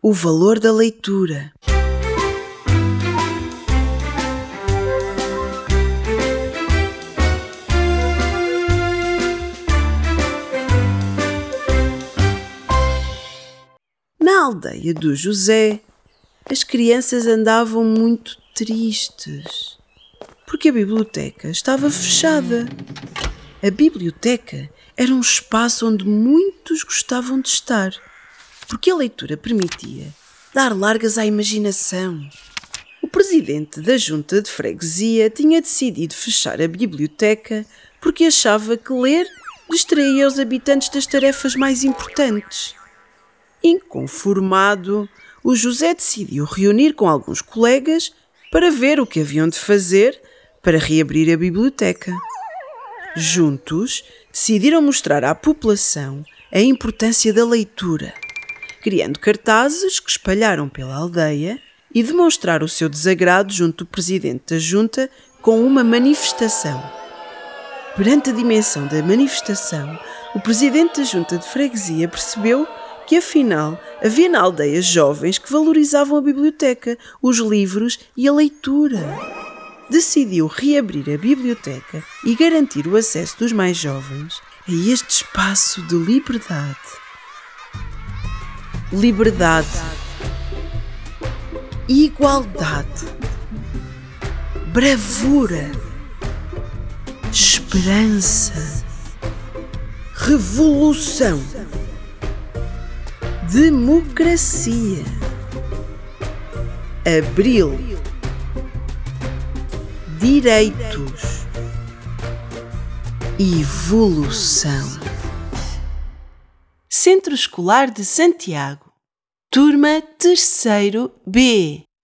O valor da leitura. Na aldeia do José, as crianças andavam muito tristes, porque a biblioteca estava fechada. A biblioteca era um espaço onde muitos gostavam de estar, porque a leitura permitia dar largas à imaginação. O presidente da junta de freguesia tinha decidido fechar a biblioteca porque achava que ler distraía os habitantes das tarefas mais importantes. Inconformado, o José decidiu reunir com alguns colegas para ver o que haviam de fazer para reabrir a biblioteca. Juntos, decidiram mostrar à população a importância da leitura, criando cartazes que espalharam pela aldeia e demonstrar o seu desagrado junto do presidente da junta com uma manifestação. Perante a dimensão da manifestação, o presidente da junta de freguesia percebeu que, afinal, havia na aldeia jovens que valorizavam a biblioteca, os livros e a leitura. Decidiu reabrir a biblioteca e garantir o acesso dos mais jovens a este espaço de liberdade. Liberdade, igualdade, bravura, esperança, revolução, democracia, abril, direitos, evolução. Centro Escolar de Santiago, turma 3º B.